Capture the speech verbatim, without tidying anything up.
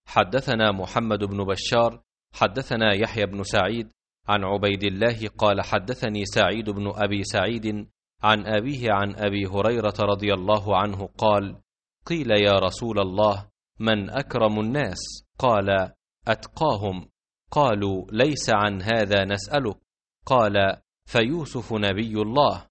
حدثنا محمد بن بشار حدثنا يحيى بن سعيد عن عبيد الله قال حدثني سعيد بن أبي سعيد عن أبيه عن أبي هريرة رضي الله عنه قال: قيل يا رسول الله من أكرم الناس؟ قال: أتقاهم. قالوا: ليس عن هذا نسألك. قال: فيوسف نبي الله.